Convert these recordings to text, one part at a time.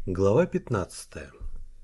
Глава 15.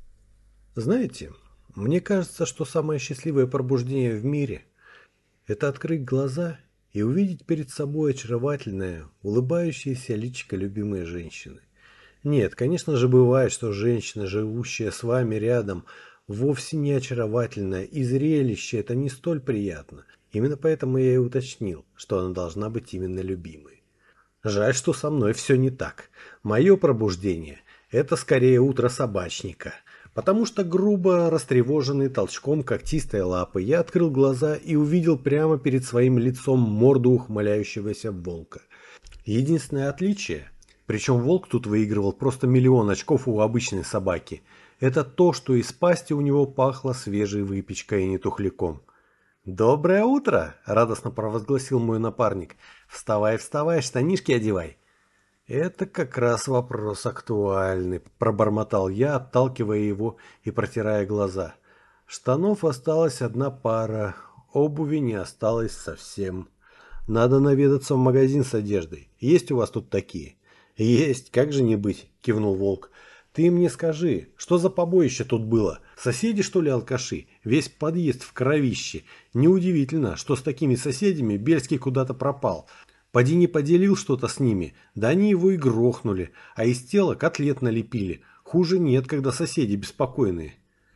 Знаете, мне кажется, что самое счастливое пробуждение в мире– это открыть глаза и увидеть перед собой очаровательное, улыбающееся личико любимой женщины. Нет, конечно же, бывает, что женщина, живущая с вами рядом, вовсе не очаровательная, и зрелище это не столь приятно. Именно поэтому я и уточнил, что она должна быть именно любимой. Жаль, что со мной все не так. Мое пробуждение– это скорее утро собачника. Потому что грубо растревоженный толчком когтистой лапы я открыл глаза и увидел прямо перед своим лицом морду ухмыляющегося волка. Единственное отличие, причем волк тут выигрывал просто миллион очков у обычной собаки, это то, что из пасти у него пахло свежей выпечкой и не тухляком. «Доброе утро!» – радостно провозгласил мой напарник. «Вставай, вставай, штанишки одевай!» «Это как раз вопрос актуальный», – пробормотал я, отталкивая его и протирая глаза. Штанов осталась одна пара, обуви не осталось совсем. «Надо наведаться в магазин с одеждой. Есть у вас тут такие?» «Есть, как же не быть», – кивнул Волк. «Ты мне скажи, что за побоище тут было? Соседи, что ли, алкаши? Весь подъезд в кровище. Неудивительно, что с такими соседями Бельский куда-то пропал. Поди не поделил что-то с ними, да они его и грохнули, а из тела котлет налепили. Хуже нет, когда соседи беспокойные».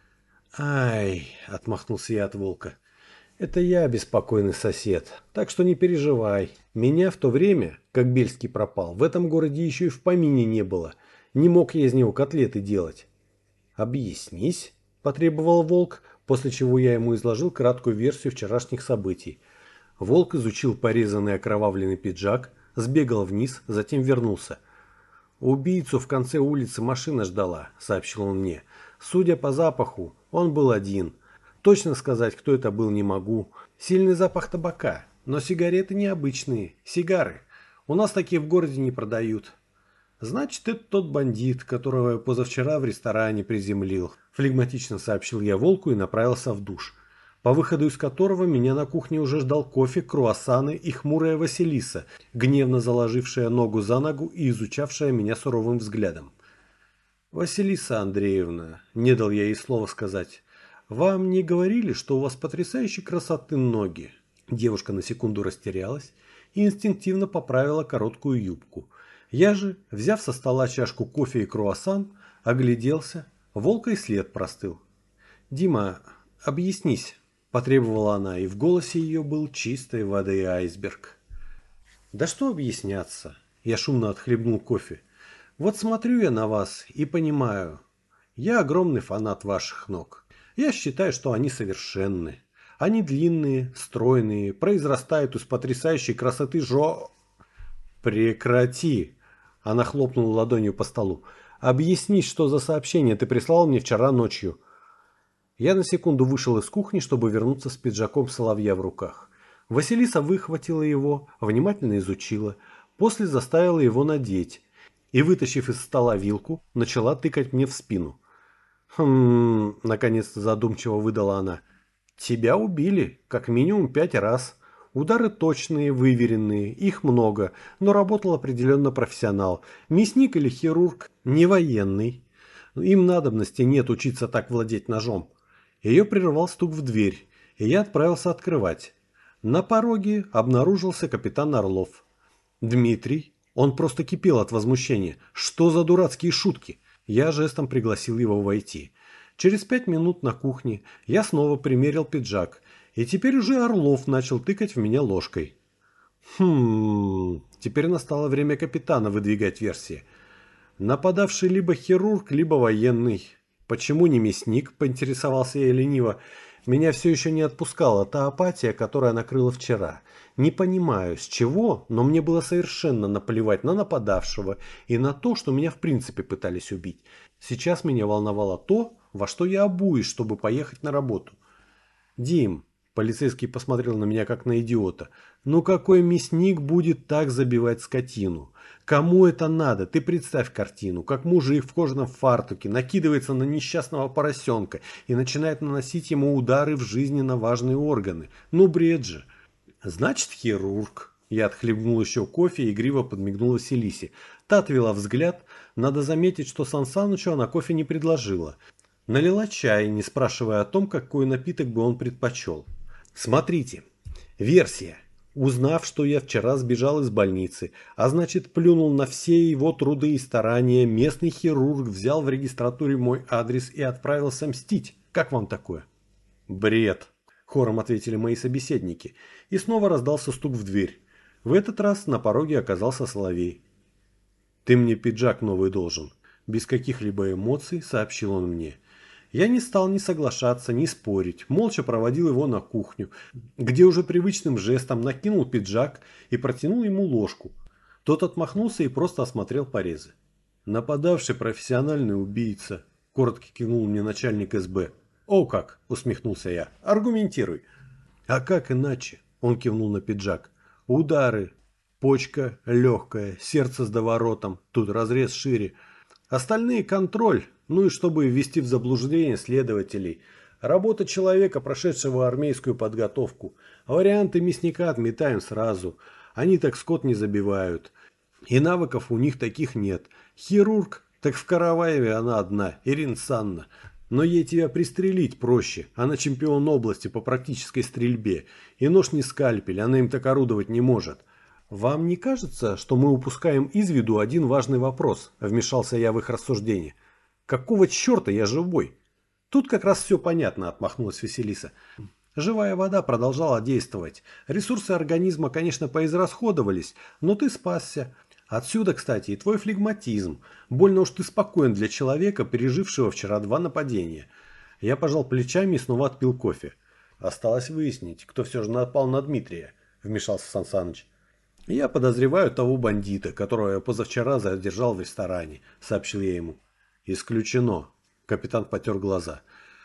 «Ай», – отмахнулся я от Волка. «Это я беспокойный сосед, так что не переживай. Меня в то время, как Бельский пропал, в этом городе еще и в помине не было. Не мог я из него котлеты делать». «Объяснись», – потребовал Волк, после чего я ему изложил краткую версию вчерашних событий. Волк изучил порезанный окровавленный пиджак, сбегал вниз, затем вернулся. «Убийцу в конце улицы машина ждала», – сообщил он мне. «Судя по запаху, он был один. Точно сказать, кто это был, не могу. Сильный запах табака, но сигареты необычные, сигары. У нас такие в городе не продают». «Значит, это тот бандит, которого я позавчера в ресторане приземлил», – флегматично сообщил я Волку и направился в душ, по выходу из которого меня на кухне уже ждал кофе, круассаны и хмурая Василиса, гневно заложившая ногу за ногу и изучавшая меня суровым взглядом. «Василиса Андреевна», – не дал я ей слова сказать, – «вам не говорили, что у вас потрясающей красоты ноги?» Девушка на секунду растерялась и инстинктивно поправила короткую юбку. Я же, взяв со стола чашку кофе и круассан, огляделся, волка и след простыл. «Дима, объяснись», – потребовала она, и в голосе ее был чистой воды айсберг. «Да что объясняться?» – я шумно отхлебнул кофе. «Вот смотрю я на вас и понимаю. Я огромный фанат ваших ног. Я считаю, что они совершенны. Они длинные, стройные, произрастают из потрясающей красоты «Прекрати!» – она хлопнула ладонью по столу. «Объясни, что за сообщение ты прислал мне вчера ночью». Я на секунду вышел из кухни, чтобы вернуться с пиджаком соловья в руках. Василиса выхватила его, внимательно изучила, после заставила его надеть и, вытащив из стола вилку, начала тыкать мне в спину. «Хм...» – наконец-то задумчиво выдала она. «Тебя убили, как минимум 5 раз. Удары точные, выверенные, их много, но работал определенно профессионал. Мясник или хирург, не военный. Им надобности нет учиться так владеть ножом». Ее прервал стук в дверь, и я отправился открывать. На пороге обнаружился капитан Орлов. «Дмитрий?» Он просто кипел от возмущения. «Что за дурацкие шутки?» Я жестом пригласил его войти. Через 5 минут на кухне я снова примерил пиджак, и теперь уже Орлов начал тыкать в меня ложкой. Теперь настало время капитана выдвигать версии. Нападавший либо хирург, либо военный. «Почему не мясник?» – поинтересовался я лениво. Меня все еще не отпускала та апатия, которая накрыла вчера. Не понимаю, с чего, но мне было совершенно наплевать на нападавшего и на то, что меня в принципе пытались убить. Сейчас меня волновало то, во что я обуюсь, чтобы поехать на работу. «Дим», – полицейский посмотрел на меня как на идиота, – «ну какой мясник будет так забивать скотину? Кому это надо? Ты представь картину, как мужик в кожаном фартуке накидывается на несчастного поросенка и начинает наносить ему удары в жизненно важные органы. Ну бред же». «Значит, хирург», Я отхлебнул еще кофе и игриво подмигнул Василисе. Та отвела взгляд. Надо заметить, что Сан Санычу она кофе не предложила. Налила чай, не спрашивая о том, какой напиток бы он предпочел. Смотрите. Версия. Узнав, что я вчера сбежал из больницы, а значит плюнул на все его труды и старания, местный хирург взял в регистратуре мой адрес и отправился мстить. Как вам такое? Бред. Хором ответили мои собеседники. И снова раздался стук в дверь. В этот раз на пороге оказался Соловей. «Ты мне пиджак новый должен», – без каких-либо эмоций сообщил он мне. Я не стал ни соглашаться, ни спорить, молча проводил его на кухню, где уже привычным жестом накинул пиджак и протянул ему ложку. Тот отмахнулся и просто осмотрел порезы. «Нападавший профессиональный убийца», – коротко кивнул мне начальник СБ. «О как!» – усмехнулся я. «Аргументируй». «А как иначе?» – он кивнул на пиджак. «Удары. Почка легкая, сердце с доворотом, тут разрез шире. Остальные контроль, ну и чтобы ввести в заблуждение следователей. Работа человека, прошедшего армейскую подготовку. Варианты мясника отметаем сразу. Они так скот не забивают. И навыков у них таких нет. Хирург, так в Караваеве она одна, Ирина Санна. Но ей тебя пристрелить проще. Она чемпион области по практической стрельбе. И нож не скальпель, она им так орудовать не может. «Вам не кажется, что мы упускаем из виду один важный вопрос?» – вмешался я в их рассуждение. «Какого черта я живой?» «Тут как раз все понятно», – отмахнулась Василиса. «Живая вода продолжала действовать. Ресурсы организма, конечно, поизрасходовались, но ты спасся. Отсюда, кстати, и твой флегматизм. Больно уж ты спокоен для человека, пережившего вчера 2 нападения». Я пожал плечами и снова отпил кофе. «Осталось выяснить, кто все же напал на Дмитрия», – вмешался Сан Саныч. «Я подозреваю того бандита, которого я позавчера задержал в ресторане», – сообщил я ему. «Исключено», – капитан потер глаза.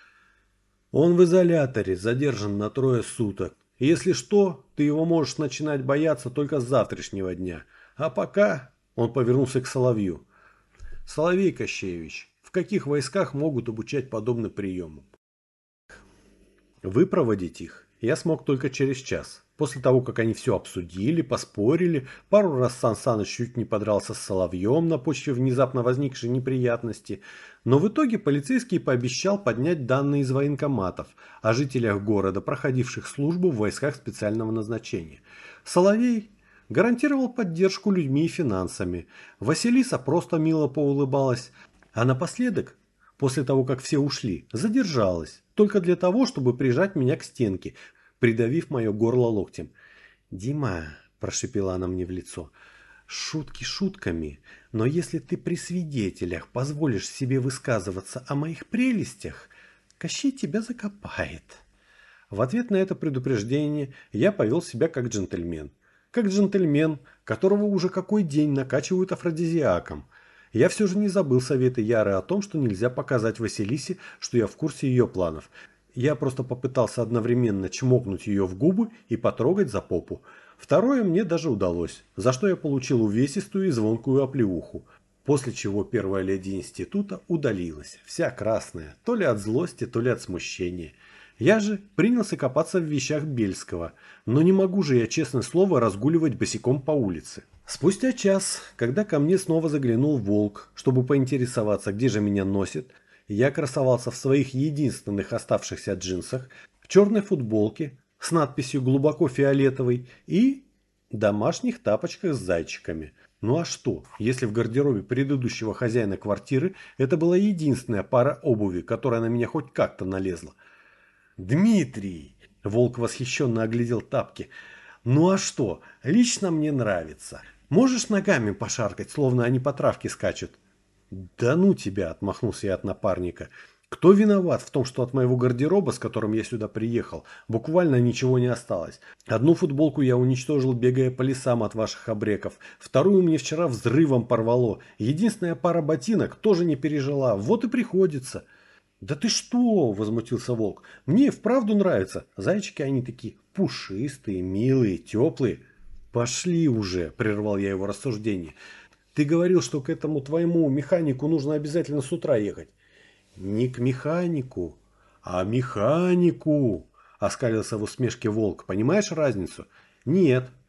«Он в изоляторе, задержан на 3 суток. Если что, ты его можешь начинать бояться только с завтрашнего дня. А пока...» – он повернулся к Соловью. «Соловей Кощеевич, в каких войсках могут обучать подобным приемам?» Выпроводить их я смог только через час. После того, как они все обсудили, поспорили, пару раз Сан Саныч чуть не подрался с Соловьем на почве внезапно возникшей неприятности, но в итоге полицейский пообещал поднять данные из военкоматов о жителях города, проходивших службу в войсках специального назначения. Соловей гарантировал поддержку людьми и финансами. Василиса просто мило поулыбалась, а напоследок, после того, как все ушли, задержалась, только для того, чтобы прижать меня к стенке, придавив мое горло локтем. «Дима», – прошипела она мне в лицо, – «шутки шутками, но если ты при свидетелях позволишь себе высказываться о моих прелестях, Кощей тебя закопает». В ответ на это предупреждение я повел себя как джентльмен. Как джентльмен, которого уже какой день накачивают афродизиаком. Я все же не забыл советы Яры о том, что нельзя показать Василисе, что я в курсе ее планов. Я просто попытался одновременно чмокнуть ее в губы и потрогать за попу. Второе мне даже удалось, за что я получил увесистую и звонкую оплеуху. После чего первая леди института удалилась, вся красная, то ли от злости, то ли от смущения. Я же принялся копаться в вещах Бельского, но не могу же я, честное слово, разгуливать босиком по улице. Спустя час, когда ко мне снова заглянул волк, чтобы поинтересоваться, где же меня носит, я красовался в своих единственных оставшихся джинсах, в черной футболке с надписью глубоко фиолетовой и домашних тапочках с зайчиками. Ну а что, если в гардеробе предыдущего хозяина квартиры это была единственная пара обуви, которая на меня хоть как-то налезла? «Дмитрий!» – волк восхищенно оглядел тапки. «Ну а что, лично мне нравится. Можешь ногами пошаркать, словно они по травке скачут?» «Да ну тебя!» – отмахнулся я от напарника. «Кто виноват в том, что от моего гардероба, с которым я сюда приехал, буквально ничего не осталось? Одну футболку я уничтожил, бегая по лесам от ваших обреков. Вторую мне вчера взрывом порвало. Единственная пара ботинок тоже не пережила. Вот и приходится». «Да ты что?» – возмутился волк. «Мне и вправду нравится. Зайчики они такие пушистые, милые, теплые». «Пошли уже!» – прервал я его рассуждение. «Ты говорил, что к этому твоему механику нужно обязательно с утра ехать». «Не к механику, а механику!» – оскалился в усмешке волк. «Понимаешь разницу?» «Нет»,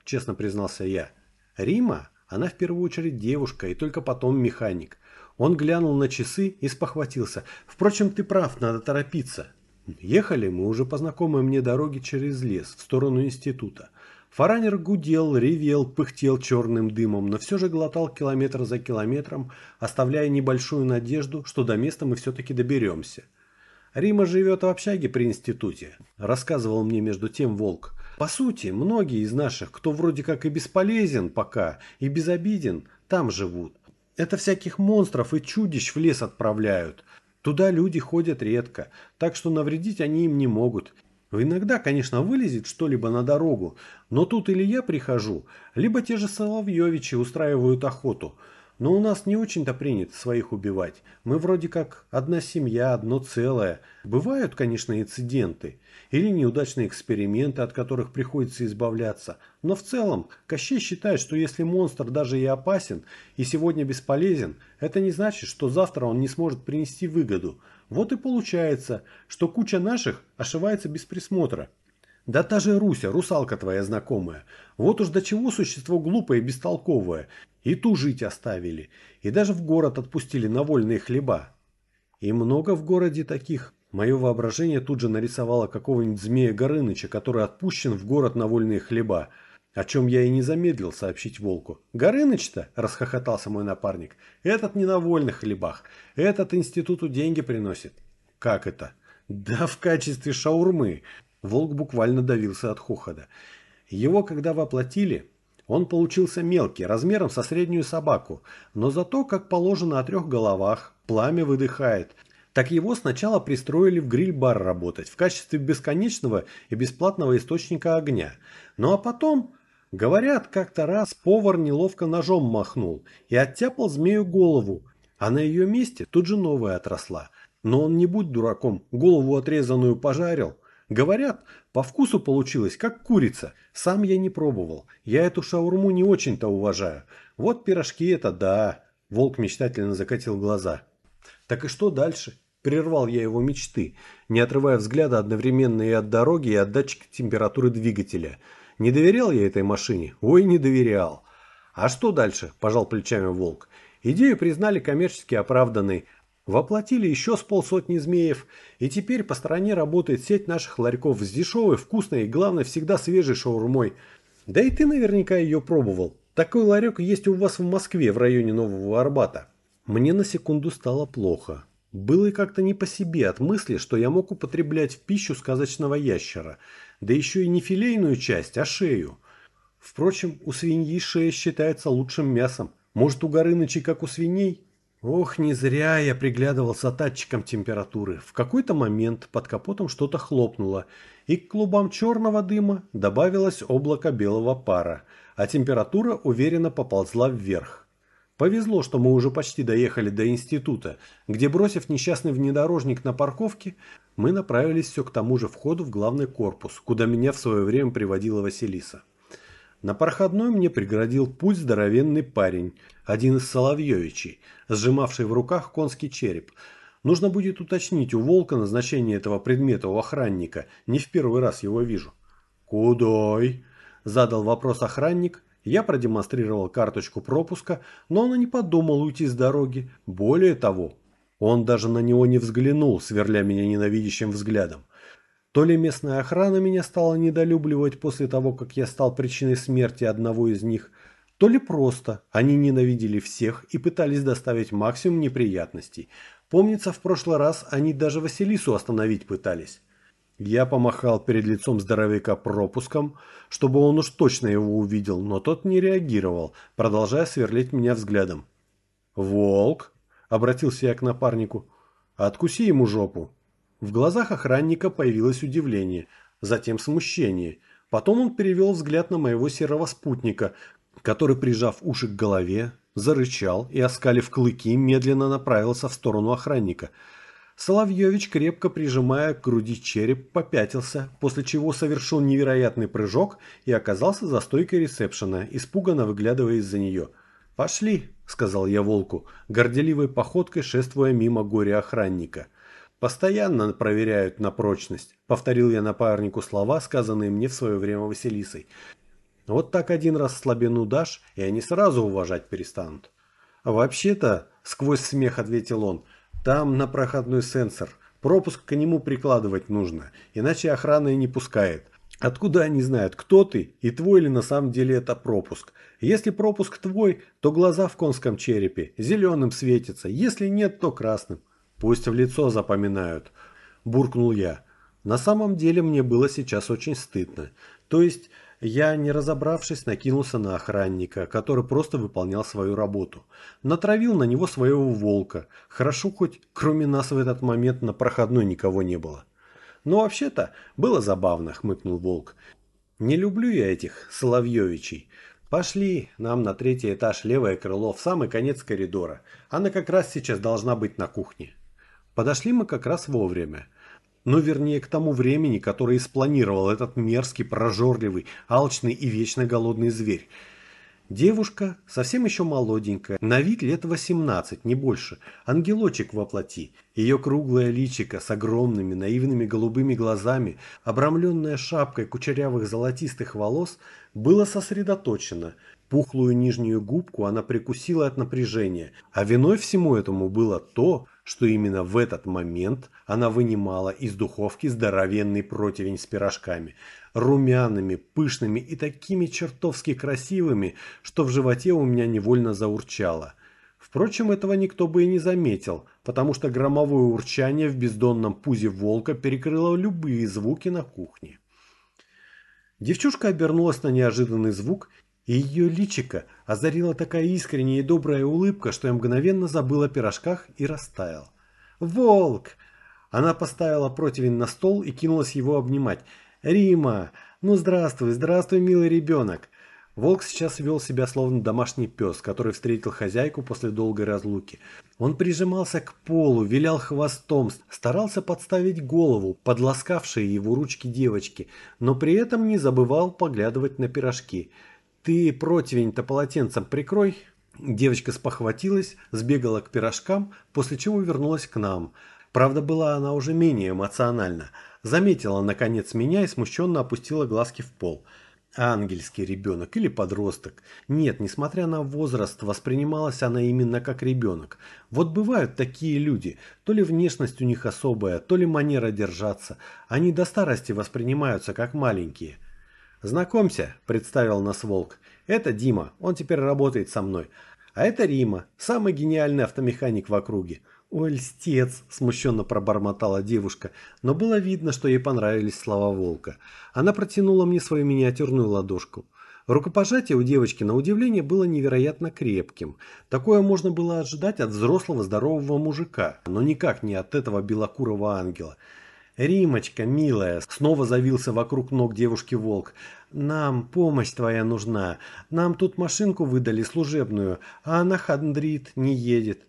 честно признался я. Рима, она в первую очередь девушка и только потом механик. Он глянул на часы и спохватился. Впрочем, ты прав, надо торопиться. Ехали мы уже по знакомой мне дороге через лес, в сторону института. Фаранер гудел, ревел, пыхтел черным дымом, но все же глотал километр за километром, оставляя небольшую надежду, что до места мы все-таки доберемся. Рима живет в общаге при институте, рассказывал мне между тем Волк. По сути, многие из наших, кто вроде как и бесполезен пока, и безобиден, там живут. Это всяких монстров и чудищ в лес отправляют. Туда люди ходят редко, так что навредить они им не могут. Иногда, конечно, вылезет что-либо на дорогу, но тут или я прихожу, либо те же Соловьевичи устраивают охоту. Но у нас не очень-то принято своих убивать. Мы вроде как одна семья, одно целое. Бывают, конечно, инциденты или неудачные эксперименты, от которых приходится избавляться. Но в целом Кощей считает, что если монстр даже и опасен, и сегодня бесполезен, это не значит, что завтра он не сможет принести выгоду. Вот и получается, что куча наших ошивается без присмотра. Да та же Руся, русалка твоя знакомая. Вот уж до чего существо глупое и бестолковое. И ту жить оставили. И даже в город отпустили на вольные хлеба. И много в городе таких. Мое воображение тут же нарисовало какого-нибудь змея Горыныча, который отпущен в город на вольные хлеба. О чем я и не замедлил сообщить Волку. «Горыныч-то?» – расхохотался мой напарник. «Этот не на вольных хлебах. Этот институту деньги приносит». «Как это?» «Да в качестве шаурмы». Волк буквально давился от хохота. Его, когда воплотили, он получился мелкий, размером со среднюю собаку, но зато, как положено о 3 головах, пламя выдыхает. Так его сначала пристроили в гриль-бар работать в качестве бесконечного и бесплатного источника огня. Ну а потом, говорят, как-то раз повар неловко ножом махнул и оттяпал змею голову, а на ее месте тут же новая отросла. Но он, не будь дураком, голову отрезанную пожарил. Говорят, по вкусу получилось, как курица. Сам я не пробовал. Я эту шаурму не очень-то уважаю. Вот пирожки это да. Волк мечтательно закатил глаза. Так и что дальше? Прервал я его мечты, не отрывая взгляда одновременно и от дороги, и от датчика температуры двигателя. Не доверял я этой машине? Ой, не доверял. А что дальше? Пожал плечами Волк. Идею признали коммерчески оправданной. Воплотили еще с полсотни змеев, и теперь по стране работает сеть наших ларьков с дешевой, вкусной и, главное, всегда свежей шаурмой. Да и ты наверняка ее пробовал. Такой ларек есть у вас в Москве, в районе Нового Арбата. Мне на секунду стало плохо. Было и как-то не по себе от мысли, что я мог употреблять в пищу сказочного ящера. Да еще и не филейную часть, а шею. Впрочем, у свиньи шея считается лучшим мясом. Может, у Горынычей, как у свиней? Ох, не зря я приглядывался датчиком температуры. В какой-то момент под капотом что-то хлопнуло, и к клубам черного дыма добавилось облако белого пара, а температура уверенно поползла вверх. Повезло, что мы уже почти доехали до института, где, бросив несчастный внедорожник на парковке, мы направились все к тому же входу в главный корпус, куда меня в свое время приводила Василиса. На проходной мне преградил путь здоровенный парень, один из Соловьевичей, сжимавший в руках конский череп. Нужно будет уточнить у Волка назначение этого предмета у охранника, не в первый раз его вижу. «Кудой?» – задал вопрос охранник. Я продемонстрировал карточку пропуска, но он и не подумал уйти с дороги. Более того, он даже на него не взглянул, сверля меня ненавидящим взглядом. То ли местная охрана меня стала недолюбливать после того, как я стал причиной смерти одного из них, то ли просто они ненавидели всех и пытались доставить максимум неприятностей. Помнится, в прошлый раз они даже Василису остановить пытались. Я помахал перед лицом здоровяка пропуском, чтобы он уж точно его увидел, но тот не реагировал, продолжая сверлить меня взглядом. «Волк?» – обратился я к напарнику. «Откуси ему жопу». В глазах охранника появилось удивление, затем смущение. Потом он перевел взгляд на моего серого спутника, который, прижав уши к голове, зарычал и, оскалив клыки, медленно направился в сторону охранника. Соловьевич, крепко прижимая к груди череп, попятился, после чего совершил невероятный прыжок и оказался за стойкой ресепшена, испуганно выглядывая из-за нее. «Пошли», — сказал я Волку, горделивой походкой шествуя мимо горя-охранника. «Постоянно проверяют на прочность», — повторил я напарнику слова, сказанные мне в свое время Василисой. Вот так один раз слабину дашь, и они сразу уважать перестанут. А вообще-то, сквозь смех ответил он, там на проходной сенсор. Пропуск к нему прикладывать нужно, иначе охрана и не пускает. Откуда они знают, кто ты и твой ли на самом деле это пропуск? Если пропуск твой, то глаза в конском черепе зеленым светятся, если нет, то красным. Пусть в лицо запоминают, буркнул я. На самом деле мне было сейчас очень стыдно. То есть я, не разобравшись, накинулся на охранника, который просто выполнял свою работу. Натравил на него своего волка. Хорошо, хоть кроме нас в этот момент на проходной никого не было. Но вообще-то было забавно, хмыкнул волк. Не люблю я этих Соловьевичей. Пошли, нам на 3-й этаж левое крыло, в самый конец коридора. Она как раз сейчас должна быть на кухне. Подошли мы как раз вовремя. Ну, вернее, к тому времени, которое и спланировал этот мерзкий, прожорливый, алчный и вечно голодный зверь. Девушка, совсем еще молоденькая, на вид лет 18, не больше, ангелочек во плоти. Ее круглое личико с огромными наивными голубыми глазами, обрамленное шапкой кучерявых золотистых волос, было сосредоточено. Пухлую нижнюю губку она прикусила от напряжения, а виной всему этому было то, что именно в этот момент она вынимала из духовки здоровенный противень с пирожками, румяными, пышными и такими чертовски красивыми, что в животе у меня невольно заурчало. Впрочем, этого никто бы и не заметил, потому что громовое урчание в бездонном пузе волка перекрыло любые звуки на кухне. Девчушка обернулась на неожиданный звук, и ее личико озарила такая искренняя и добрая улыбка, что я мгновенно забыл о пирожках и растаял. «Волк!» Она поставила противень на стол и кинулась его обнимать. «Рима! Ну здравствуй, здравствуй, милый ребенок!» Волк сейчас вел себя словно домашний пес, который встретил хозяйку после долгой разлуки. Он прижимался к полу, вилял хвостом, старался подставить голову под ласкавшие его ручки девочки, но при этом не забывал поглядывать на пирожки. «Ты противень-то полотенцем прикрой!» Девочка спохватилась, сбегала к пирожкам, после чего вернулась к нам. Правда, была она уже менее эмоциональна. Заметила, наконец, меня и смущенно опустила глазки в пол. Ангельский ребенок или подросток. Нет, несмотря на возраст, воспринималась она именно как ребенок. Вот бывают такие люди, то ли внешность у них особая, то ли манера держаться. Они до старости воспринимаются как маленькие. «Знакомься», – представил нас волк. «Это Дима, он теперь работает со мной. А это Рима, самый гениальный автомеханик в округе». «Ой, льстец!» – смущенно пробормотала девушка, но было видно, что ей понравились слова волка. Она протянула мне свою миниатюрную ладошку. Рукопожатие у девочки, на удивление, было невероятно крепким. Такое можно было ожидать от взрослого здорового мужика, но никак не от этого белокурого ангела. «Римочка, милая!» – снова завился вокруг ног девушки волк. «Нам помощь твоя нужна. Нам тут машинку выдали служебную, а она хандрит, не едет».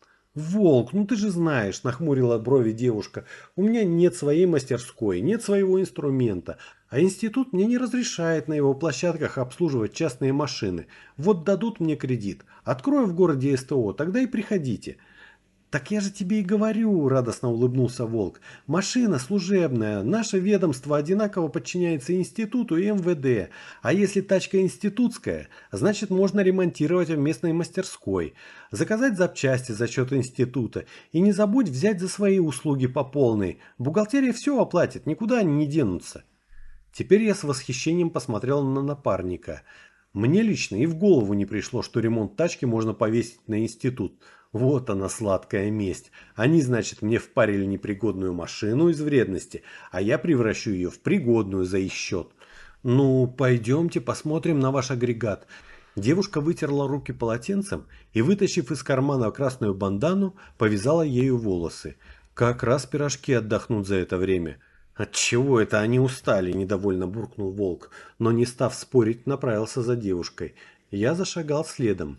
«Волк, ну ты же знаешь», – нахмурила брови девушка, – «у меня нет своей мастерской, нет своего инструмента, а институт мне не разрешает на его площадках обслуживать частные машины. Вот дадут мне кредит, открою в городе СТО, тогда и приходите». «Так я же тебе и говорю», – радостно улыбнулся волк. «Машина служебная, наше ведомство одинаково подчиняется институту и МВД, а если тачка институтская, значит можно ремонтировать в местной мастерской, заказать запчасти за счет института и не забудь взять за свои услуги по полной, бухгалтерия все оплатит, никуда они не денутся». Теперь я с восхищением посмотрел на напарника. Мне лично и в голову не пришло, что ремонт тачки можно повесить на институт. Вот она, сладкая месть. Они, значит, мне впарили непригодную машину из вредности, а я превращу ее в пригодную за их счет. Ну, пойдемте посмотрим на ваш агрегат. Девушка вытерла руки полотенцем и, вытащив из кармана красную бандану, повязала ею волосы. Как раз пирожки отдохнут за это время. «Отчего это они устали?» – недовольно буркнул волк, но, не став спорить, направился за девушкой. Я зашагал следом.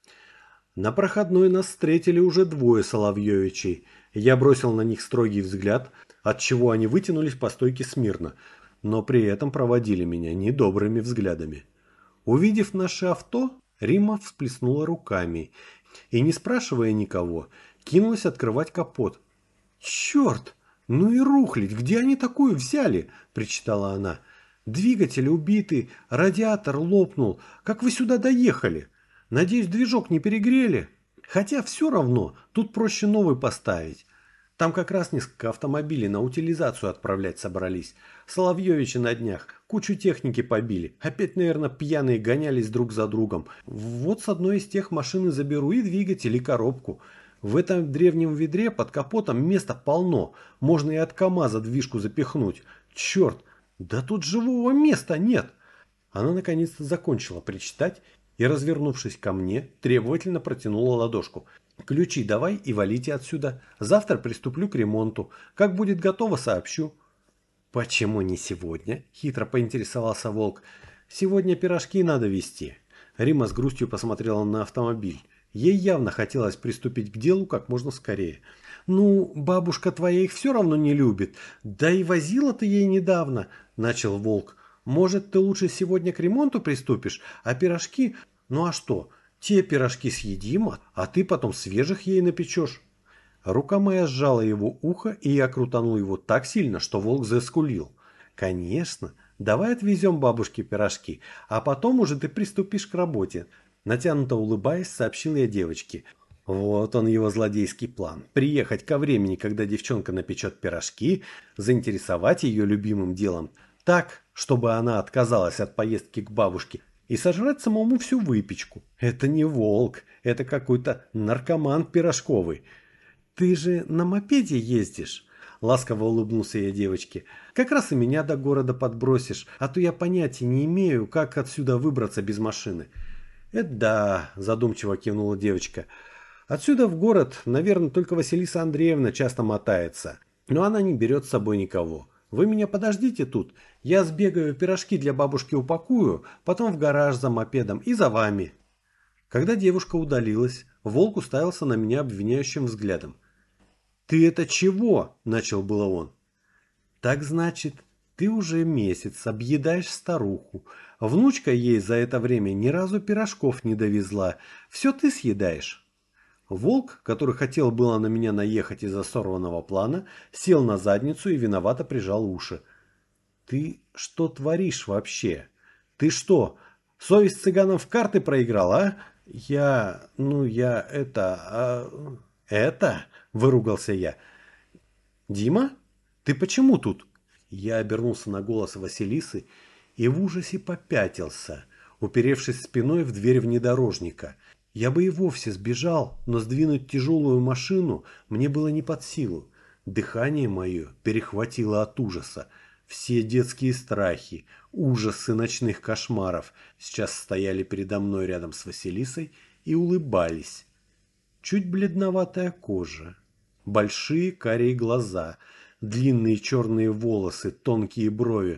На проходной нас встретили уже двое Соловьевичей. Я бросил на них строгий взгляд, отчего они вытянулись по стойке смирно, но при этом проводили меня недобрыми взглядами. Увидев наше авто, Рима всплеснула руками и, не спрашивая никого, кинулась открывать капот. «Черт! Ну и рухлядь! Где они такую взяли?» – причитала она. Двигатель убитый, радиатор лопнул. Как вы сюда доехали? Надеюсь, движок не перегрели? Хотя все равно, тут проще новый поставить. Там как раз несколько автомобилей на утилизацию отправлять собрались. Соловьевичи на днях кучу техники побили. Опять, наверное, пьяные гонялись друг за другом. Вот с одной из тех машин и заберу и двигатель, и коробку. В этом древнем ведре под капотом места полно. Можно и от КамАЗа движку запихнуть. Черт, да тут живого места нет. Она наконец-то закончила причитать и, развернувшись ко мне, требовательно протянула ладошку. «Ключи давай и валите отсюда. Завтра приступлю к ремонту. Как будет готово, сообщу». «Почему не сегодня?» – хитро поинтересовался Волк. «Сегодня пирожки надо везти». Рима с грустью посмотрела на автомобиль. Ей явно хотелось приступить к делу как можно скорее. «Ну, бабушка твоя их все равно не любит. Да и возила ты ей недавно», – начал Волк. «Может, ты лучше сегодня к ремонту приступишь, а пирожки... Ну а что, те пирожки съедим, а ты потом свежих ей напечешь». Рука моя сжала его ухо, и я крутанул его так сильно, что Волк заскулил. «Конечно, давай отвезем бабушке пирожки, а потом уже ты приступишь к работе». Натянуто улыбаясь, сообщил я девочке. Вот он его злодейский план. Приехать ко времени, когда девчонка напечет пирожки, заинтересовать ее любимым делом так, чтобы она отказалась от поездки к бабушке и сожрать самому всю выпечку. Это не Волк, это какой-то наркоман пирожковый. «Ты же на мопеде ездишь?» Ласково улыбнулся я девочке. «Как раз и меня до города подбросишь, а то я понятия не имею, как отсюда выбраться без машины». «Это да», задумчиво кивнула девочка. «Отсюда в город, наверное, только Василиса Андреевна часто мотается. Но она не берет с собой никого. Вы меня подождите тут. Я сбегаю, пирожки для бабушки упакую, потом в гараж за мопедом и за вами». Когда девушка удалилась, Волк уставился на меня обвиняющим взглядом. «Ты это чего?» – начал было он. «Так значит, ты уже месяц объедаешь старуху. Внучка ей за это время ни разу пирожков не довезла. Все ты съедаешь». Волк, который хотел было на меня наехать из-за сорванного плана, сел на задницу и виновато прижал уши. «Ты что творишь вообще? Ты что, совесть цыганам в карты проиграл, а? Это?» – выругался я. «Дима, ты почему тут?» Я обернулся на голос Василисы и в ужасе попятился, уперевшись спиной в дверь внедорожника. Я бы и вовсе сбежал, но сдвинуть тяжелую машину мне было не под силу. Дыхание мое перехватило от ужаса. Все детские страхи, ужасы ночных кошмаров сейчас стояли передо мной рядом с Василисой и улыбались. Чуть бледноватая кожа, большие карие глаза, длинные черные волосы, тонкие брови.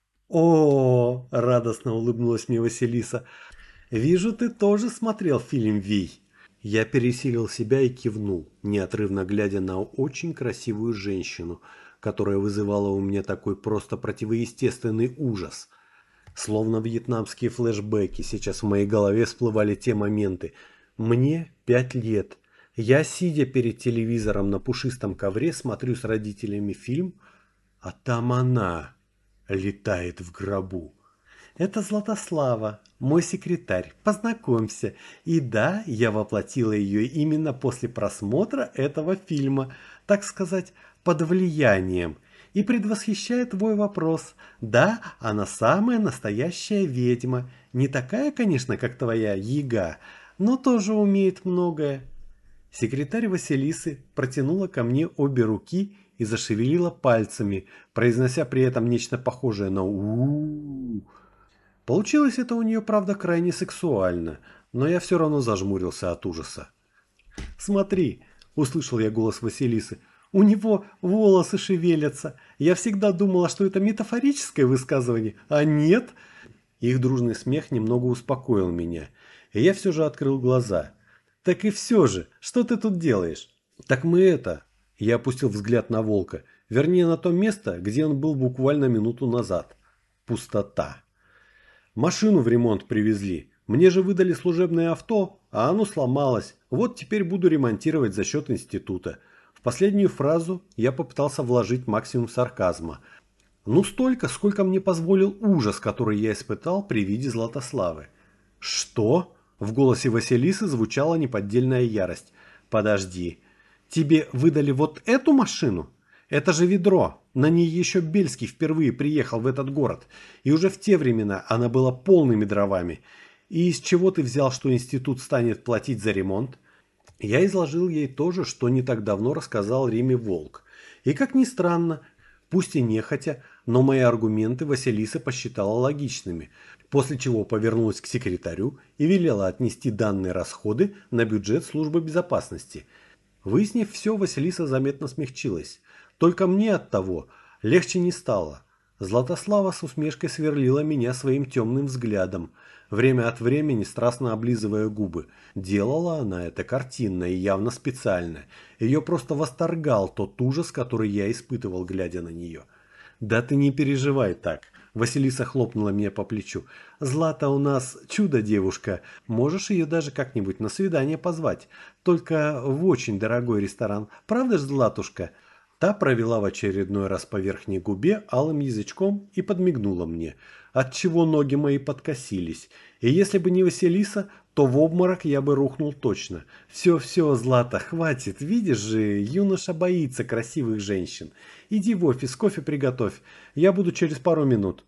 «О, — радостно улыбнулась мне Василиса, — вижу, ты тоже смотрел фильм «Вий». Я пересилил себя и кивнул, неотрывно глядя на очень красивую женщину, которая вызывала у меня такой просто противоестественный ужас. Словно вьетнамские флешбеки, сейчас в моей голове всплывали те моменты. Мне 5 лет. Я, сидя перед телевизором на пушистом ковре, смотрю с родителями фильм, а там она летает в гробу. «Это Златослава, мой секретарь, познакомься. И да, я воплотила ее именно после просмотра этого фильма, так сказать, под влиянием. И предвосхищая твой вопрос, да, она самая настоящая ведьма. Не такая, конечно, как твоя Яга, но тоже умеет многое». Секретарь Василисы протянула ко мне обе руки и зашевелила пальцами, произнося при этом нечто похожее на «у-у-у». Получилось это у нее, правда, крайне сексуально, но я все равно зажмурился от ужаса. «Смотри», – услышал я голос Василисы, – «у него волосы шевелятся. Я всегда думала, что это метафорическое высказывание, а нет». Их дружный смех немного успокоил меня, и я все же открыл глаза. «Так и все же, что ты тут делаешь?» «Так мы это...» Я опустил взгляд на Волка, вернее на то место, где он был буквально минуту назад. Пустота. «Машину в ремонт привезли. Мне же выдали служебное авто, а оно сломалось. Вот теперь буду ремонтировать за счет института». В последнюю фразу я попытался вложить максимум сарказма. Ну столько, сколько мне позволил ужас, который я испытал при виде Златославы. Что? В голосе Василисы звучала неподдельная ярость. Подожди, тебе выдали вот эту машину? Это же ведро. На ней еще Бельский впервые приехал в этот город. И уже в те времена она была полными дровами. И из чего ты взял, что институт станет платить за ремонт? Я изложил ей то же, что не так давно рассказал Риме Волк. И как ни странно, пусть и нехотя, но мои аргументы Василиса посчитала логичными, после чего повернулась к секретарю и велела отнести данные расходы на бюджет службы безопасности. Выяснив все, Василиса заметно смягчилась. Только мне от того легче не стало. Златослава с усмешкой сверлила меня своим темным взглядом, время от времени страстно облизывая губы. Делала она это картинно и явно специально. Ее просто восторгал тот ужас, который я испытывал, глядя на нее. «Да ты не переживай так», – Василиса хлопнула меня по плечу. «Злата у нас чудо-девушка. Можешь ее даже как-нибудь на свидание позвать. Только в очень дорогой ресторан. Правда ж, Златушка?» Та провела в очередной раз по верхней губе алым язычком и подмигнула мне, отчего ноги мои подкосились. И если бы не Василиса, то в обморок я бы рухнул точно. «Все, Злата, хватит, видишь же, юноша боится красивых женщин. Иди в офис, кофе приготовь, я буду через пару минут».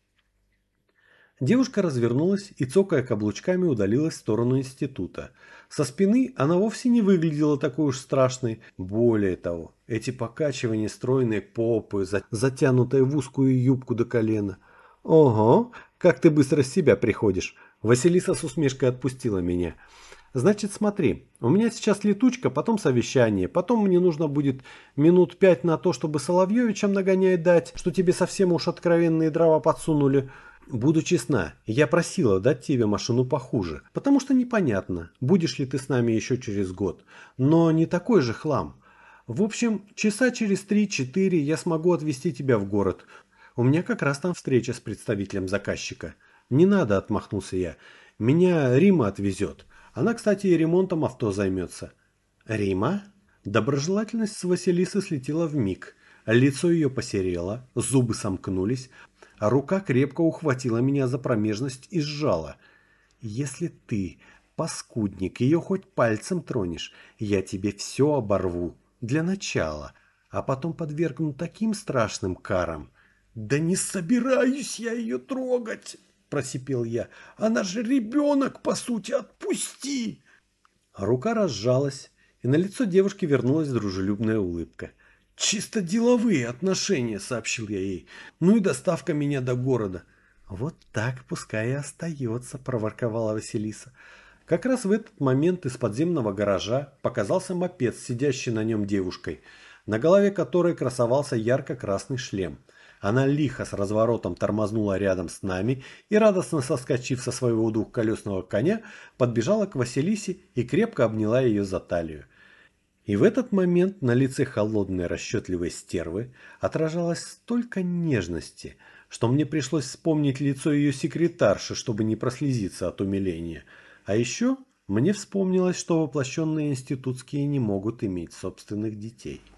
Девушка развернулась и, цокая каблучками, удалилась в сторону института. Со спины она вовсе не выглядела такой уж страшной. Более того, эти покачивания стройной попы, затянутой в узкую юбку до колена. «Ого, как ты быстро в себя приходишь!» Василиса с усмешкой отпустила меня. «Значит, смотри, у меня сейчас летучка, потом совещание, потом мне нужно будет минут 5 на то, чтобы Соловьевичам нагонять дать, что тебе совсем уж откровенные дрова подсунули». Буду честна, я просила дать тебе машину похуже, потому что непонятно, будешь ли ты с нами еще через год, но не такой же хлам. В общем, часа через 3-4 я смогу отвезти тебя в город. У меня как раз там встреча с представителем заказчика. Не надо, отмахнулся я. Меня Рима отвезет. Она, кстати, и ремонтом авто займется. Рима? Доброжелательность с Василисы слетела вмиг. Лицо ее посерело, зубы сомкнулись, а рука крепко ухватила меня за промежность и сжала. «Если ты, паскудник, ее хоть пальцем тронешь, я тебе все оборву. Для начала. А потом подвергну таким страшным карам». «Да не собираюсь я ее трогать!» – просипел я. «Она же ребенок, по сути, отпусти!» Рука разжалась, и на лицо девушки вернулась дружелюбная улыбка. «Чисто деловые отношения», — сообщил я ей. «Ну и доставка меня до города». «Вот так пускай и остается», — проворковала Василиса. Как раз в этот момент из подземного гаража показался мопед с сидящей на нем девушкой, на голове которой красовался ярко-красный шлем. Она лихо с разворотом тормознула рядом с нами и, радостно соскочив со своего двухколесного коня, подбежала к Василисе и крепко обняла ее за талию. И в этот момент на лице холодной расчетливой стервы отражалось столько нежности, что мне пришлось вспомнить лицо ее секретарши, чтобы не прослезиться от умиления. А еще мне вспомнилось, что воплощенные институтские не могут иметь собственных детей.